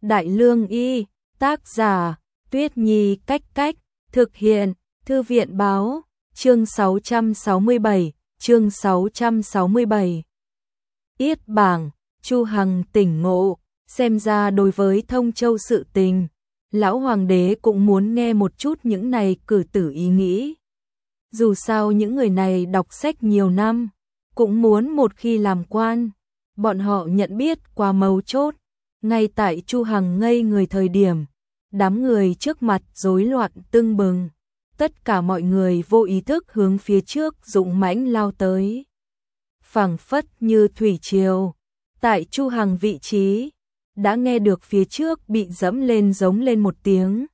Đại Lương Y, tác giả, Tuyết Nhi Cách Cách, thực hiện, Thư viện Báo, chương 667. Yết bảng, Chu Hằng tỉnh ngộ, xem ra đối với Thông Châu sự tình, lão hoàng đế cũng muốn nghe một chút những này cử tử ý nghĩ. Dù sao những người này đọc sách nhiều năm, cũng muốn một khi làm quan, bọn họ nhận biết qua mấu chốt. Ngay tại Chu Hằng ngây người thời điểm, đám người trước mặt rối loạn tưng bừng, tất cả mọi người vô ý thức hướng phía trước dũng mãnh lao tới. Phảng phất như thủy triều, tại Chu Hằng vị trí, đã nghe được phía trước bị dẫm lên giống lên một tiếng.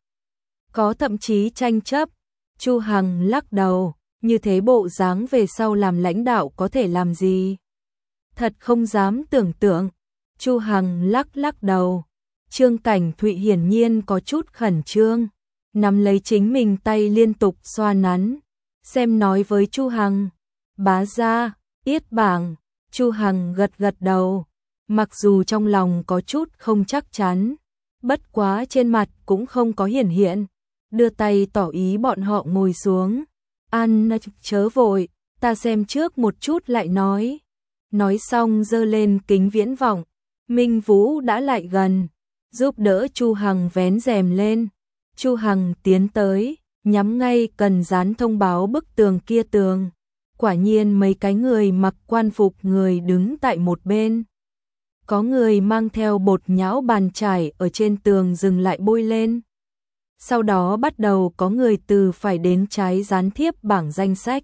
Có thậm chí tranh chấp, Chu Hằng lắc đầu, như thế bộ dáng về sau làm lãnh đạo có thể làm gì? Thật không dám tưởng tượng. Chu Hằng lắc đầu. Trương Cảnh Thụy hiển nhiên có chút khẩn trương, nắm lấy chính mình tay liên tục xoa nắn, xem nói với Chu Hằng, bá gia, yết bảng. Chu Hằng gật đầu, mặc dù trong lòng có chút không chắc chắn, bất quá trên mặt cũng không có hiển hiện, đưa tay tỏ ý bọn họ ngồi xuống. An chớ vội, ta xem trước một chút lại nói. Nói xong giơ lên kính viễn vọng, Minh Vũ đã lại gần, giúp đỡ Chu Hằng vén rèm lên. Chu Hằng tiến tới, nhắm ngay cần dán thông báo bức tường kia tường. Quả nhiên mấy cái người mặc quan phục người đứng tại một bên. Có người mang theo bột nhão bàn chải ở trên tường dừng lại bôi lên. Sau đó bắt đầu có người từ phải đến trái dán thiếp bảng danh sách.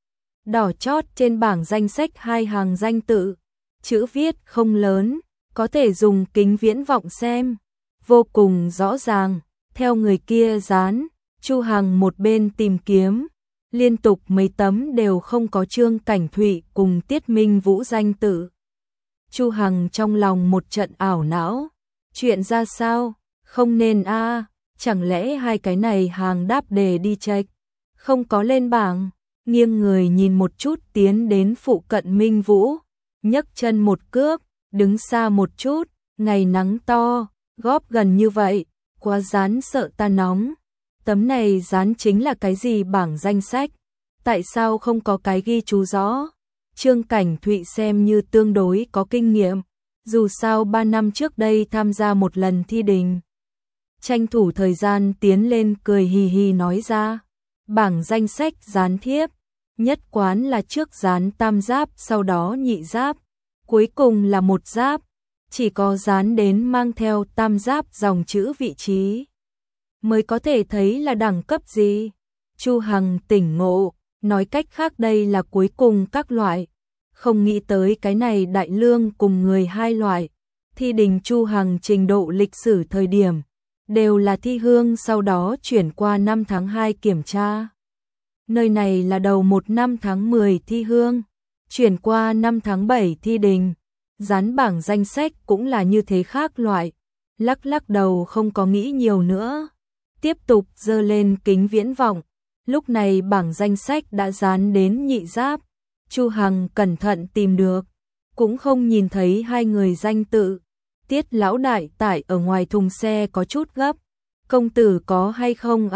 Đỏ chót trên bảng danh sách 2 hàng danh tự, chữ viết không lớn, có thể dùng kính viễn vọng xem, vô cùng rõ ràng. Theo người kia dán, Chu Hằng một bên tìm kiếm, liên tục mấy tấm đều không có Trương Cảnh Thụy cùng Tiết Minh Vũ danh tự. Chu Hằng trong lòng một trận ảo não, chuyện ra sao, không nên chẳng lẽ hai cái này hàng đáp đề đi check, không có lên bảng. Nghiêng người nhìn một chút tiến đến phụ cận Minh Vũ, nhấc chân một cước, đứng xa một chút, ngày nắng to, góp gần như vậy, quá dán sợ ta nóng. Tấm này dán chính là cái gì bảng danh sách, tại sao không có cái ghi chú rõ? Trương Cảnh Thụy xem như tương đối có kinh nghiệm, dù sao 3 năm trước đây tham gia một lần thi đình. Tranh thủ thời gian tiến lên cười hì hì nói ra, bảng danh sách dán thiếp, nhất quán là trước dán tam giáp sau đó nhị giáp, cuối cùng là một giáp, chỉ có dán đến mang theo tam giáp dòng chữ vị trí, mới có thể thấy là đẳng cấp gì. Chu Hằng tỉnh ngộ, nói cách khác đây là cuối cùng các loại, không nghĩ tới cái này Đại Lương cùng người hai loại. Thi đình Chu Hằng trình độ lịch sử thời điểm, đều là thi hương sau đó chuyển qua năm tháng 2 kiểm tra. Nơi này là đầu 1 năm tháng 10 thi hương, chuyển qua năm tháng 7 thi đình, dán bảng danh sách cũng là như thế khác loại. Lắc đầu không có nghĩ nhiều nữa, tiếp tục giơ lên kính viễn vọng. Lúc này bảng danh sách đã dán đến nhị giáp, Chu Hằng cẩn thận tìm được, cũng không nhìn thấy hai người danh tự. Tiết lão đại tải ở ngoài thùng xe có chút gấp, công tử có hay không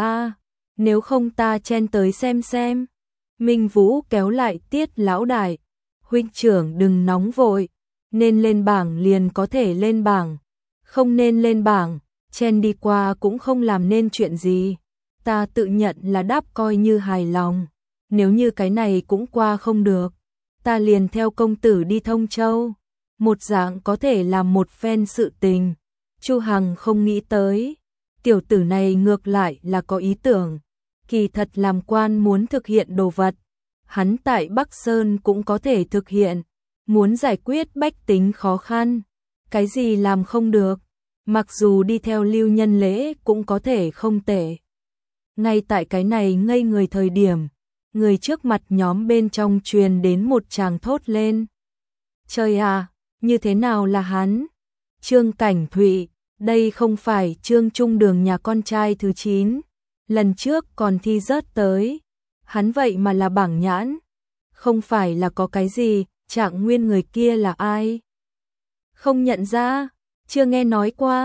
nếu không ta chen tới xem. Minh Vũ kéo lại Tiết lão đại, huynh trưởng đừng nóng vội, nên lên bảng liền có thể lên bảng, không nên lên bảng, chen đi qua cũng không làm nên chuyện gì. Ta tự nhận là đáp coi như hài lòng, nếu như cái này cũng qua không được, ta liền theo công tử đi Thông Châu, một dạng có thể làm một phen sự tình. Chu Hằng không nghĩ tới, tiểu tử này ngược lại là có ý tưởng, kỳ thật làm quan muốn thực hiện đồ vật, hắn tại Bắc Sơn cũng có thể thực hiện, muốn giải quyết bách tính khó khăn, cái gì làm không được, mặc dù đi theo Lưu Nhân Lễ cũng có thể không tệ. Ngay tại cái này ngây người thời điểm, người trước mặt nhóm bên trong truyền đến một tràng thốt lên. Trời à, như thế nào là hắn? Trương Cảnh Thụy, đây không phải Trương Trung Đường nhà con trai thứ 9, lần trước còn thi rớt tới, hắn vậy mà là bảng nhãn, không phải là có cái gì, Trạng Nguyên người kia là ai? Không nhận ra, chưa nghe nói qua.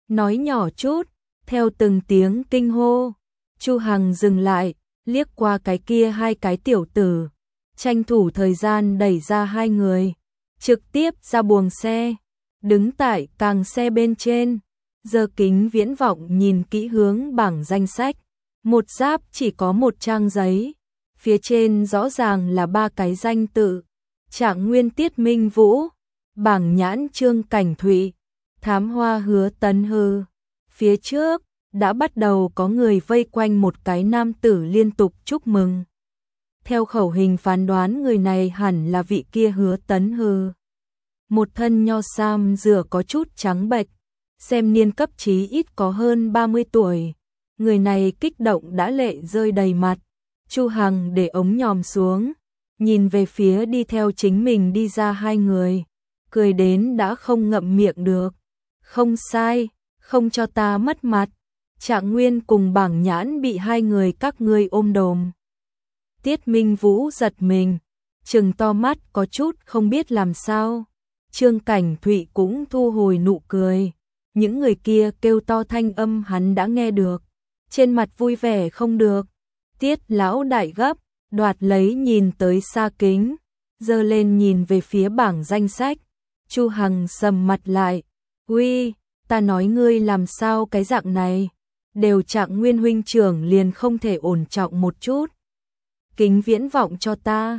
nói nhỏ chút, theo từng tiếng kinh hô. Chu Hằng dừng lại, liếc qua cái kia hai cái tiểu tử, tranh thủ thời gian đẩy ra hai người, trực tiếp ra buồng xe, đứng tại càng xe bên trên, giơ kính viễn vọng nhìn kỹ hướng bảng danh sách. Một giáp chỉ có một trang giấy, phía trên rõ ràng là ba cái danh tự: Trạng Nguyên Tiết Minh Vũ, Bảng Nhãn Trương Cảnh Thụy, Thám Hoa Hứa Tấn Hư. Phía trước đã bắt đầu có người vây quanh một cái nam tử liên tục chúc mừng. Theo khẩu hình phán đoán người này hẳn là vị kia Hứa Tấn Hư. Một thân nho sam rửa có chút trắng bệch, xem niên cấp chí ít có hơn 30 tuổi. Người này kích động đã lệ rơi đầy mặt. Chu Hằng để ống nhòm xuống, nhìn về phía đi theo chính mình đi ra hai người, cười đến đã không ngậm miệng được. Không sai, không cho ta mất mặt. Trạng Nguyên cùng Bảng Nhãn bị hai người các ngươi ôm đồm. Tiết Minh Vũ giật mình, trừng to mắt có chút không biết làm sao. Trương Cảnh Thụy cũng thu hồi nụ cười. Những người kia kêu to thanh âm hắn đã nghe được, trên mặt vui vẻ không được. Tiết lão đại gấp, đoạt lấy nhìn tới xa kính, giơ lên nhìn về phía bảng danh sách. Chu Hằng sầm mặt lại, "Uy, ta nói ngươi làm sao cái dạng này, đều Trạng Nguyên huynh trưởng liền không thể ổn trọng một chút. Kính viễn vọng cho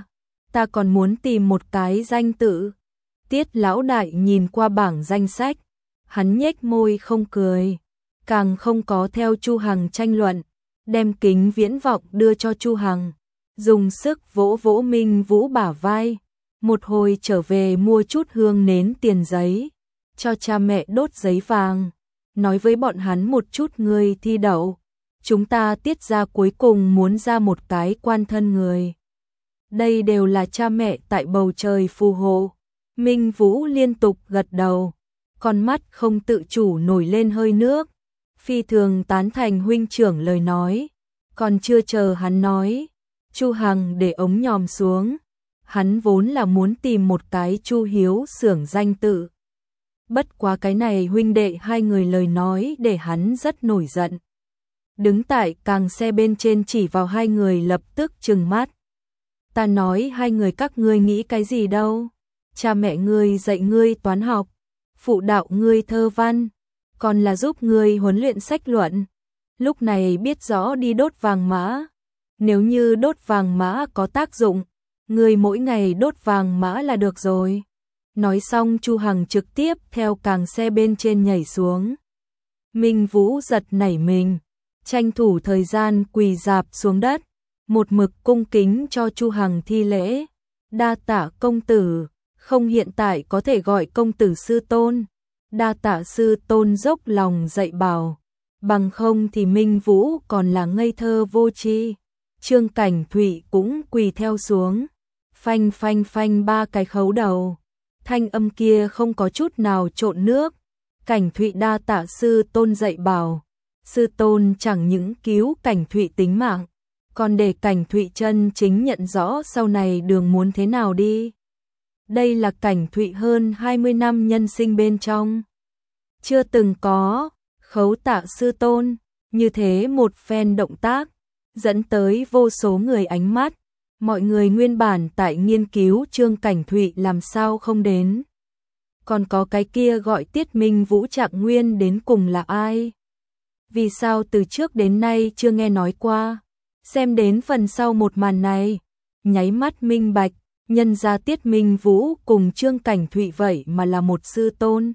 ta còn muốn tìm một cái danh tự." Tiết lão đại nhìn qua bảng danh sách, hắn nhếch môi không cười, càng không có theo Chu Hằng tranh luận, đem kính viễn vọng đưa cho Chu Hằng, dùng sức vỗ vỗ Minh Vũ bả vai, một hồi trở về mua chút hương nến tiền giấy, cho cha mẹ đốt giấy vàng, nói với bọn hắn một chút người thi đậu, chúng ta Tiết gia cuối cùng muốn ra một cái quan thân người. Đây đều là cha mẹ tại bầu trời phù hộ. Minh Vũ liên tục gật đầu, con mắt không tự chủ nổi lên hơi nước, phi thường tán thành huynh trưởng lời nói. Còn chưa chờ hắn nói, Chu Hằng để ống nhòm xuống, hắn vốn là muốn tìm một cái Chu Hiếu xưởng danh tự. Bất quá cái này huynh đệ hai người lời nói để hắn rất nổi giận. Đứng tại càng xe bên trên chỉ vào hai người lập tức trừng mắt. Ta nói hai người các ngươi nghĩ cái gì đâu? Cha mẹ ngươi dạy ngươi toán học, phụ đạo ngươi thơ văn, còn là giúp ngươi huấn luyện sách luận. Lúc này biết rõ đi đốt vàng mã. Nếu như đốt vàng mã có tác dụng, ngươi mỗi ngày đốt vàng mã là được rồi. Nói xong Chu Hằng trực tiếp theo càng xe bên trên nhảy xuống. Minh Vũ giật nảy mình, tranh thủ thời gian quỳ rạp xuống đất, một mực cung kính cho Chu Hằng thi lễ. Đa tạ công tử, không hiện tại có thể gọi công tử sư tôn. Đa tạ sư tôn dốc lòng dạy bảo, bằng không thì Minh Vũ còn là ngây thơ vô tri. Trương Cảnh Thụy cũng quỳ theo xuống, phanh phanh phanh ba cái khấu đầu. Thanh âm kia không có chút nào trộn nước. Cảnh Thụy đa tạ sư tôn dạy bảo, sư tôn chẳng những cứu Cảnh Thụy tính mạng, còn để Cảnh Thụy chân chính nhận rõ sau này đường muốn thế nào đi. Đây là Cảnh Thụy hơn 20 năm nhân sinh bên trong chưa từng có. Khấu tạ sư tôn, như thế một phen động tác, dẫn tới vô số người ánh mắt. Mọi người nguyên bản tại nghiên cứu Trương Cảnh Thụy làm sao không đến. Còn có cái kia gọi Tiết Minh Vũ Trạng Nguyên đến cùng là ai? Vì sao từ trước đến nay chưa nghe nói qua? Xem đến phần sau một màn này, nháy mắt minh bạch, nhân ra Tiết Minh Vũ cùng Trương Cảnh Thụy vậy mà là một sư tôn.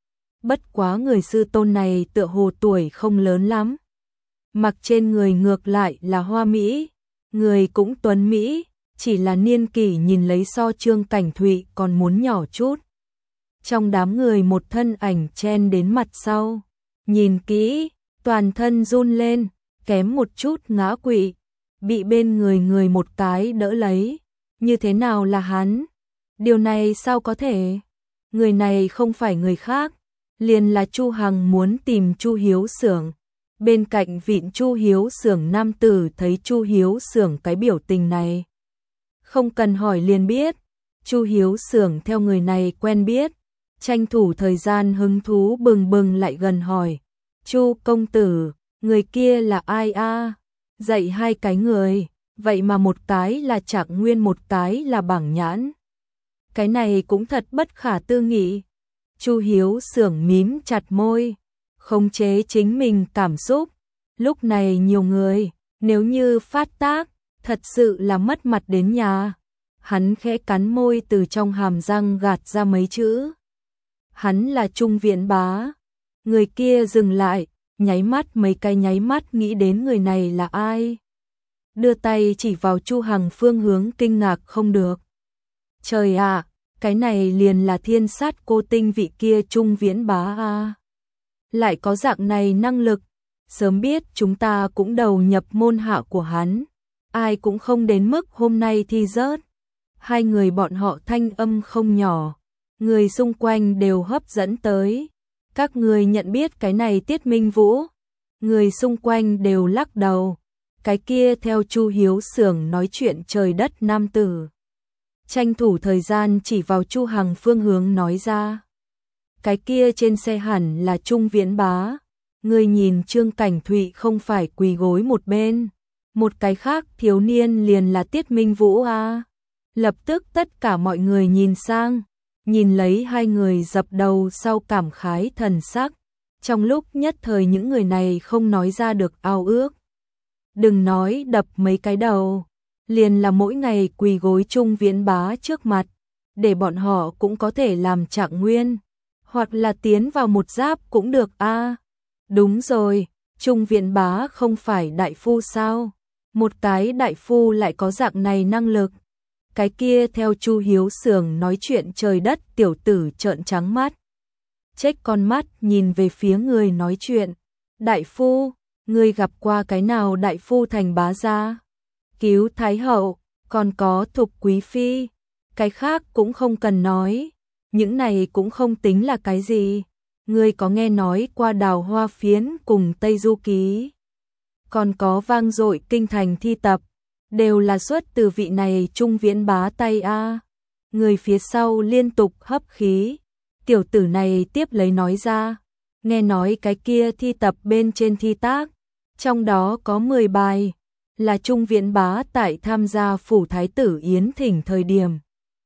Bất quá người sư tôn này tựa hồ tuổi không lớn lắm. Mặc trên người ngược lại là hoa mỹ, người cũng tuấn mỹ, chỉ là niên kỷ nhìn lấy so Trương Cảnh Thụy còn muốn nhỏ chút. Trong đám người một thân ảnh chen đến mặt sau, nhìn kỹ, toàn thân run lên, kém một chút ngã quỵ, bị bên người một cái đỡ lấy. Như thế nào là hắn? Điều này sao có thể? Người này không phải người khác, liền là Chu Hằng muốn tìm Chu Hiếu xưởng. Bên cạnh vịn Chu Hiếu xưởng nam tử thấy Chu Hiếu xưởng cái biểu tình này, không cần hỏi liền biết, Chu Hiếu xưởng theo người này quen biết, tranh thủ thời gian hứng thú bừng bừng lại gần hỏi, Chu công tử, người kia là ai a? Dạy hai cái người, vậy mà một cái là Trạng Nguyên, một cái là Bảng Nhãn. Cái này cũng thật bất khả tư nghị. Chu Hiếu Xưởng mím chặt môi, khống chế chính mình cảm xúc. Lúc này nhiều người, nếu như phát tác, thật sự là mất mặt đến nhà. Hắn khẽ cắn môi, từ trong hàm răng gạt ra mấy chữ. Hắn là Trung Viễn Bá. Người kia dừng lại, nháy mắt mấy cái nháy mắt nghĩ đến người này là ai. Đưa tay chỉ vào Chu Hằng phương hướng, kinh ngạc không được. Trời ạ, cái này liền là Thiên Sát Cô Tinh vị kia Trung Viễn Bá a. Lại có dạng này năng lực, sớm biết chúng ta cũng đầu nhập môn hạ của hắn, ai cũng không đến mức hôm nay thi rớt. Hai người bọn họ thanh âm không nhỏ, người xung quanh đều hấp dẫn tới. Các người nhận biết cái này Tiết Minh Vũ? Người xung quanh đều lắc đầu. Cái kia theo Chu Hiếu Xưởng nói chuyện trời đất nam tử. Tranh thủ thời gian chỉ vào Chu Hằng phương hướng nói ra. Cái kia trên xe hẳn là Trung Viễn Bá. Người nhìn Trương Cảnh Thụy không phải quỳ gối một bên. Một cái khác thiếu niên liền là Tiết Minh Vũ a. Lập tức tất cả mọi người nhìn sang, nhìn lấy hai người dập đầu sau cảm khái thần sắc. Trong lúc nhất thời những người này không nói ra được ao ước. Đừng nói đập mấy cái đầu, liền là mỗi ngày quỳ gối Trung Viễn Bá trước mặt, để bọn họ cũng có thể làm Trạng Nguyên, hoặc là tiến vào một giáp cũng được a. Đúng rồi, Trung Viễn Bá không phải đại phu sao? Một cái đại phu lại có dạng này năng lực. Cái kia theo Chu Hiếu Xưởng nói chuyện trời đất tiểu tử trợn trắng mắt. Chếch con mắt nhìn về phía người nói chuyện. Đại phu, ngươi gặp qua cái nào đại phu thành bá gia? Cứu Thái Hậu, còn có Thục Quý Phi. Cái khác cũng không cần nói. Những này cũng không tính là cái gì. Ngươi có nghe nói qua Đào Hoa Phiến cùng Tây Du Ký? Còn có vang dội kinh thành thi tập. Đều là xuất từ vị này Trung Viễn Bá tay a. Người phía sau liên tục hấp khí. Tiểu tử này tiếp lấy nói ra. Nghe nói cái kia thi tập bên trên thi tác, trong đó có 10 bài, là Trung Viễn Bá tại tham gia phủ thái tử Yến Thỉnh thời điểm.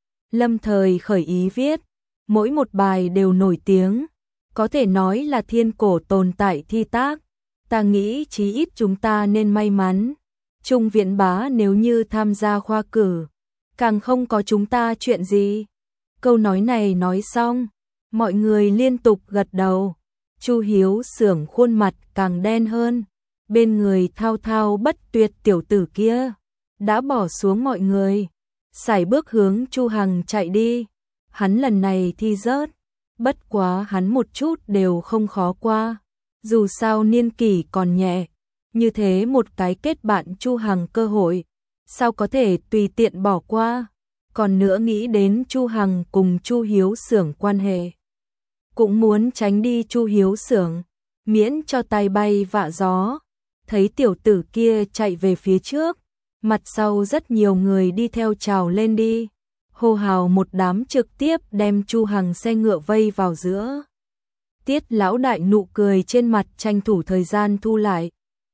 Lâm thời khởi ý viết, mỗi một bài đều nổi tiếng, có thể nói là thiên cổ tồn tại thi tác. Ta nghĩ chí ít chúng ta nên may mắn. Trung Viễn Bá nếu như tham gia khoa cử, càng không có chúng ta chuyện gì. Câu nói này nói xong, mọi người liên tục gật đầu. Chu Hiếu Xưởng khuôn mặt càng đen hơn, bên người thao thao bất tuyệt tiểu tử kia đã bỏ xuống mọi người, sải bước hướng Chu Hằng chạy đi. Hắn lần này thi rớt, bất quá hắn một chút đều không khó qua, dù sao niên kỷ còn nhẹ, như thế một cái kết bạn Chu Hằng cơ hội, sao có thể tùy tiện bỏ qua. Còn nữa nghĩ đến Chu Hằng cùng Chu Hiếu Xưởng quan hệ, cũng muốn tránh đi Chu Hiếu Xưởng, miễn cho tay bay vạ gió. Thấy tiểu tử kia chạy về phía trước, mặt sau rất nhiều người đi theo trào lên đi, hô hào một đám trực tiếp đem Chu Hằng xe ngựa vây vào giữa. Tiết lão đại nụ cười trên mặt tranh thủ thời gian thu lại,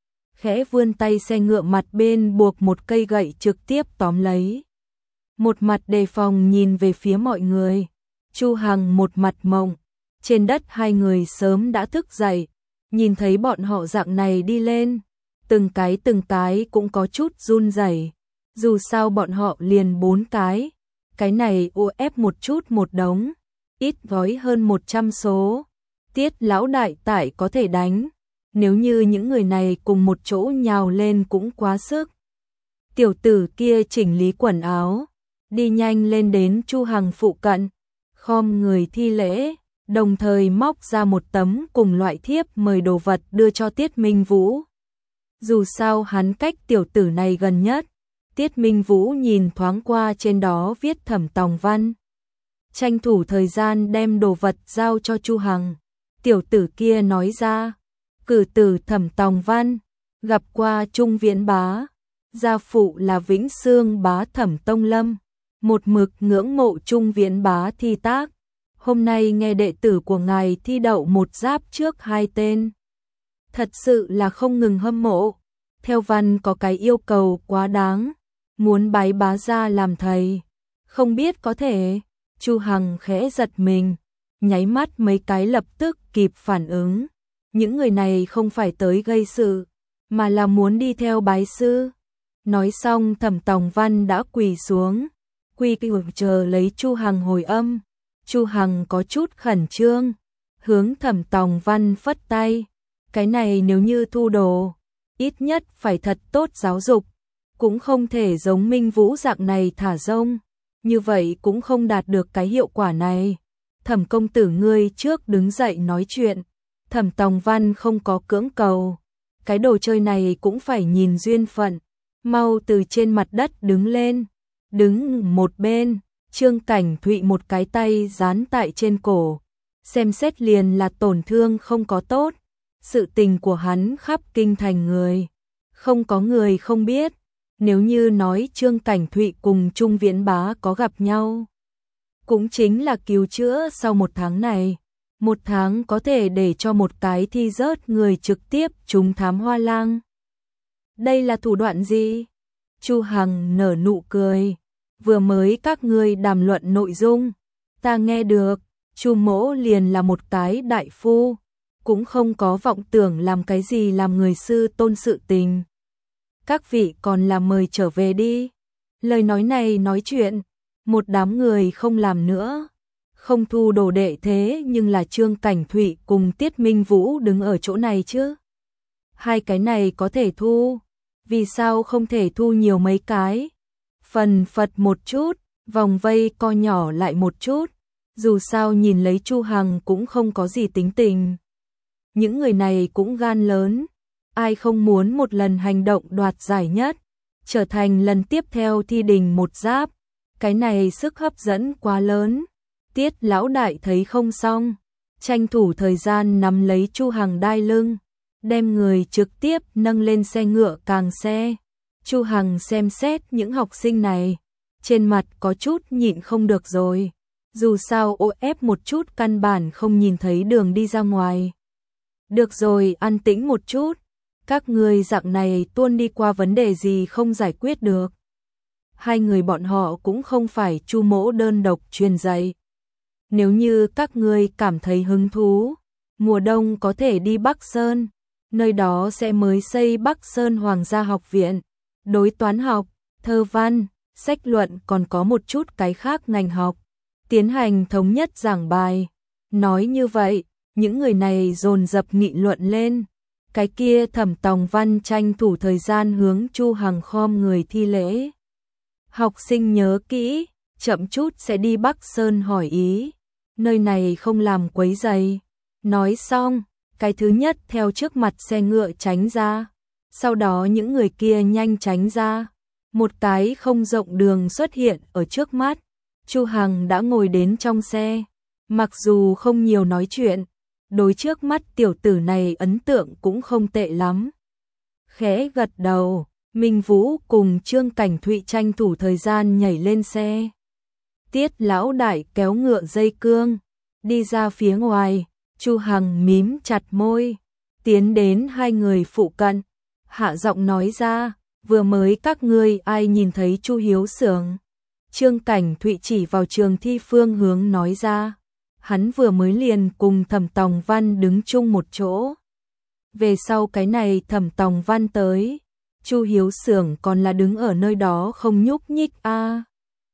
khẽ vươn tay xe ngựa mặt bên buộc một cây gậy trực tiếp tóm lấy. Một mặt đề phòng nhìn về phía mọi người, Chu Hằng một mặt mộng. Trên đất hai người sớm đã thức dậy, nhìn thấy bọn họ dạng này đi lên, từng cái cũng có chút run rẩy. Dù sao bọn họ liền 4 cái này ép một chút một đống, ít gói hơn 100 số. Tiết lão đại tại có thể đánh, nếu như những người này cùng một chỗ nhào lên cũng quá sức. Tiểu tử kia chỉnh lý quần áo, đi nhanh lên đến Chu Hằng phụ cận, khom người thi lễ, đồng thời móc ra một tấm cùng loại thiếp mời đồ vật đưa cho Tiết Minh Vũ. Dù sao hắn cách tiểu tử này gần nhất, Tiết Minh Vũ nhìn thoáng qua trên đó viết Thẩm Tòng Văn, tranh thủ thời gian đem đồ vật giao cho Chu Hằng. Tiểu tử kia nói ra, cử tử Thẩm Tòng Văn, gặp qua Trung Viễn Bá, gia phụ là Vĩnh Xương Bá Thẩm Tông Lâm, một mực ngưỡng mộ Trung Viễn Bá thi tác. Hôm nay nghe đệ tử của ngài thi đậu một giáp trước 2 tên, thật sự là không ngừng hâm mộ. Theo văn có cái yêu cầu quá đáng, muốn bái bá gia làm thầy. Không biết có thể. Chu Hằng khẽ giật mình, nháy mắt mấy cái lập tức kịp phản ứng. Những người này không phải tới gây sự, mà là muốn đi theo bái sư. Nói xong Thẩm Tòng Văn đã quỳ xuống, quy chờ lấy Chu Hằng hồi âm. Chu Hằng có chút khẩn trương, hướng Thẩm Tòng Văn phất tay. Cái này nếu như thu đồ, ít nhất phải thật tốt giáo dục, cũng không thể giống Minh Vũ dạng này thả rông, như vậy cũng không đạt được cái hiệu quả này. Thẩm công tử ngươi trước đứng dậy nói chuyện. Thẩm Tòng Văn không có cưỡng cầu, cái đồ chơi này cũng phải nhìn duyên phận. Mau từ trên mặt đất đứng lên, đứng một bên. Trương Cảnh Thụy một cái tay dán tại trên cổ, xem xét liền là tổn thương không có tốt. Sự tình của hắn khắp kinh thành người, không có người không biết. Nếu như nói Trương Cảnh Thụy cùng Trung Viễn Bá có gặp nhau, cũng chính là cứu chữa sau 1 tháng này. 1 tháng có thể để cho một cái thi rớt người trực tiếp trúng thám hoa lang. Đây là thủ đoạn gì? Chu Hằng nở nụ cười. Vừa mới các ngươi đàm luận nội dung, ta nghe được. Chu mỗ liền là một cái đại phu, cũng không có vọng tưởng làm cái gì làm người sư tôn sự tình. Các vị còn là mời trở về đi. Lời nói này nói chuyện, một đám người không làm nữa. Không thu đồ đệ thế nhưng là Trương Cảnh Thụy cùng Tiết Minh Vũ đứng ở chỗ này chứ. Hai cái này có thể thu, vì sao không thể thu nhiều mấy cái? Phần phật một chút, vòng vây co nhỏ lại một chút. Dù sao nhìn lấy Chu Hằng cũng không có gì tính tình. Những người này cũng gan lớn, ai không muốn một lần hành động đoạt giải nhất, trở thành lần tiếp theo thi đình một giáp. Cái này sức hấp dẫn quá lớn. Tiết lão đại thấy không xong, tranh thủ thời gian nắm lấy Chu Hằng đai lưng, đem người trực tiếp nâng lên xe ngựa càng xe. Chu Hằng xem xét những học sinh này, trên mặt có chút nhịn không được rồi. Dù sao ô ép một chút căn bản không nhìn thấy đường đi ra ngoài. Được rồi, an tĩnh một chút. Các người dạng này tuôn đi qua vấn đề gì không giải quyết được. Hai người bọn họ cũng không phải Chu mỗ đơn độc truyền dạy. Nếu như các ngươi cảm thấy hứng thú, mùa đông có thể đi Bắc Sơn, nơi đó sẽ mới xây Bắc Sơn Hoàng gia học viện, đối toán học, thơ văn, sách luận còn có một chút cái khác ngành học, tiến hành thống nhất giảng bài. Nói như vậy, những người này dồn dập nghị luận lên. Cái kia Thẩm Tòng Văn tranh thủ thời gian hướng Chu Hằng khom người thi lễ. Học sinh nhớ kỹ, chậm chút sẽ đi Bắc Sơn hỏi ý. Nơi này không làm quấy rầy. Nói xong, cái thứ nhất theo trước mặt xe ngựa tránh ra. Sau đó những người kia nhanh tránh ra. Một cái không rộng đường xuất hiện ở trước mắt. Chu Hằng đã ngồi đến trong xe. Mặc dù không nhiều nói chuyện, đối trước mắt tiểu tử này ấn tượng cũng không tệ lắm. Khẽ gật đầu, Minh Vũ cùng Trương Cảnh Thụy tranh thủ thời gian nhảy lên xe. Tiết lão đại kéo ngựa dây cương, đi ra phía ngoài. Chu Hằng mím chặt môi, tiến đến hai người phụ cận, hạ giọng nói ra, vừa mới các ngươi ai nhìn thấy Chu Hiếu Xưởng? Trương Cảnh Thụy chỉ vào trường thi phương hướng nói ra, hắn vừa mới liền cùng Thẩm Tòng Văn đứng chung một chỗ. Về sau cái này Thẩm Tòng Văn tới, Chu Hiếu Xưởng còn là đứng ở nơi đó không nhúc nhích a.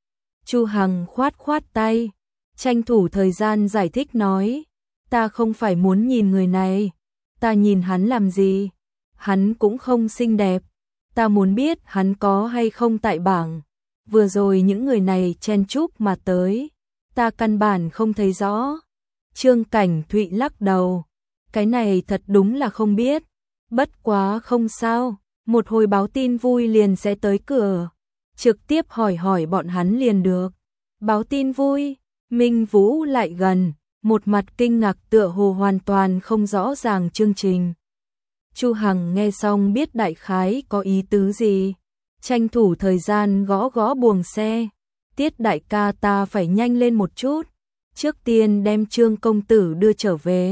Chu Hằng khoát khoát tay, tranh thủ thời gian giải thích nói, ta không phải muốn nhìn người này, ta nhìn hắn làm gì? Hắn cũng không xinh đẹp, ta muốn biết hắn có hay không tại bảng. Vừa rồi những người này chen chúc mà tới, ta căn bản không thấy rõ. Trương Cảnh Thụy lắc đầu, cái này thật đúng là không biết, bất quá không sao, một hồi báo tin vui liền sẽ tới cửa, trực tiếp hỏi bọn hắn liền được. Báo tin vui? Minh Vũ lại gần, một mặt kinh ngạc tựa hồ hoàn toàn không rõ ràng chương trình. Chu Hằng nghe xong biết đại khái có ý tứ gì, tranh thủ thời gian gõ gõ buồng xe. Tiết đại ca ta phải nhanh lên một chút, trước tiên đem Trương công tử đưa trở về,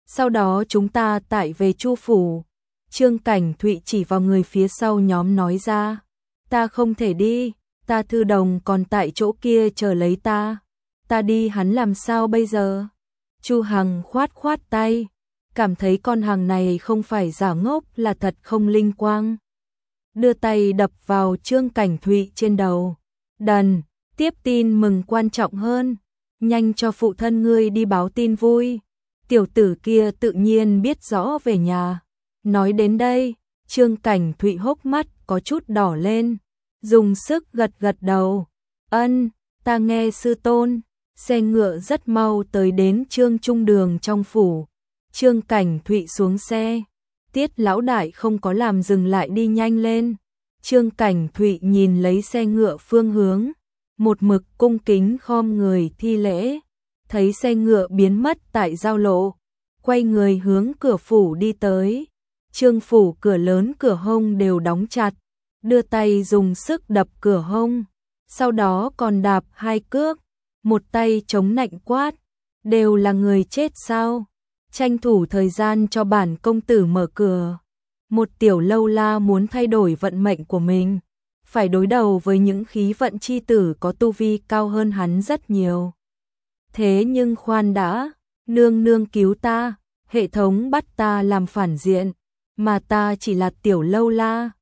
Sau đó chúng ta tải về Chu phủ. Trương Cảnh Thụy chỉ vào người phía sau nhóm nói ra. Ta không thể đi, ta Thư Đồng còn tại chỗ kia chờ lấy ta. Ta đi hắn làm sao bây giờ? Chu Hằng khoát khoát tay, cảm thấy con hàng này không phải giả ngốc là thật không linh quang. Đưa tay đập vào Trương Cảnh Thụy trên đầu. Đần, tiếp tin mừng quan trọng hơn. Nhanh cho phụ thân ngươi đi báo tin vui. Tiểu tử kia tự nhiên biết rõ về nhà. Nói đến đây, Trương Cảnh Thụy hốc mắt có chút đỏ lên, dùng sức gật gật đầu. Ân, ta nghe sư tôn. Xe ngựa rất mau tới đến Trương Trung Đường trong phủ. Trương Cảnh Thụy xuống xe. Tiết lão đại không có làm dừng lại, đi nhanh lên. Trương Cảnh Thụy nhìn lấy xe ngựa phương hướng, một mực cung kính khom người thi lễ. Thấy xe ngựa biến mất tại giao lộ, quay người hướng cửa phủ đi tới. Trương phủ cửa lớn cửa hông đều đóng chặt, đưa tay dùng sức đập cửa hông, sau đó còn đạp 2 cước, một tay chống nạnh quát, đều là người chết sao? Tranh thủ thời gian cho bản công tử mở cửa. Một tiểu lâu la muốn thay đổi vận mệnh của mình, phải đối đầu với những khí vận chi tử có tu vi cao hơn hắn rất nhiều. Thế nhưng khoan đã, nương nương cứu ta, hệ thống bắt ta làm phản diện, mà ta chỉ là tiểu lâu la,